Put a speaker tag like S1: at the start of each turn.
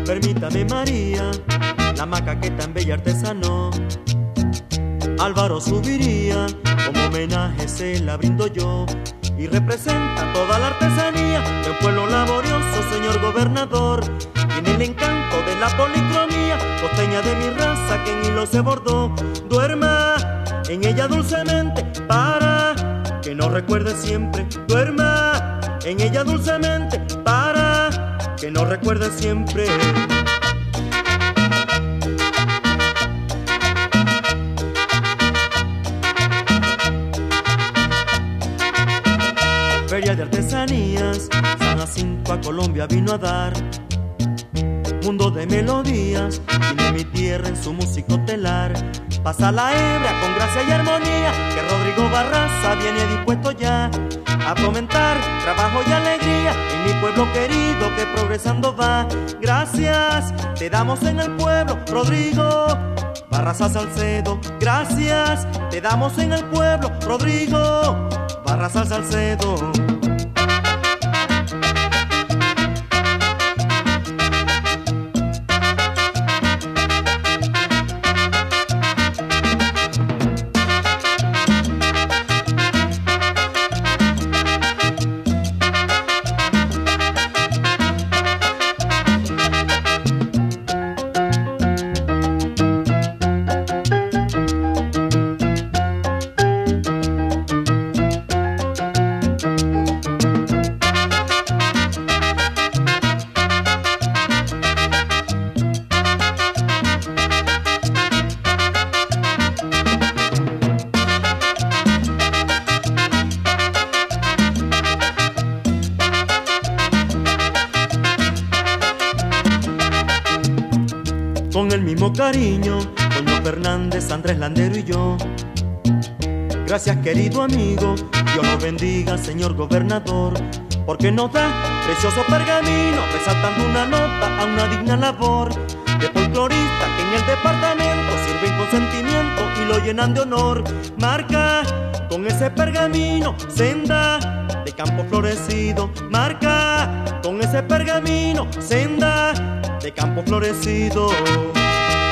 S1: Permítame María, la macaqueta en bella artesano. Álvaro subiría, como homenaje se la brindo yo, y representa toda la artesanía del pueblo laborioso, señor gobernador. Tiene el encanto de la policromía costeña de mi raza que en hilo se bordó. Duerma en ella dulcemente para que nos recuerde siempre. Duerma en ella dulcemente para que nos recuerde siempre. Feria de artesanías, San Jacinto a Colombia vino a dar mundo de melodías, tiene mi tierra en su músico telar. Pasa la hebra con gracia y armonía, que Rodrigo Barraza viene dispuesto ya a fomentar trabajo y alegría en mi pueblo querido que progresando va. Gracias te damos en el pueblo, Rodrigo Barraza Salcedo. Gracias te damos en el pueblo, Rodrigo Barraza Salcedo. Con el mismo cariño, Toño Fernández, Andrés Landero y yo. Gracias querido amigo, Dios lo bendiga señor gobernador, porque nos da precioso pergamino, resaltando una nota a una digna labor de folclorista que en el departamento sirven con sentimiento y lo llenan de honor. Marca con ese pergamino senda de campo florecido, marca con ese pergamino senda de campo florecido.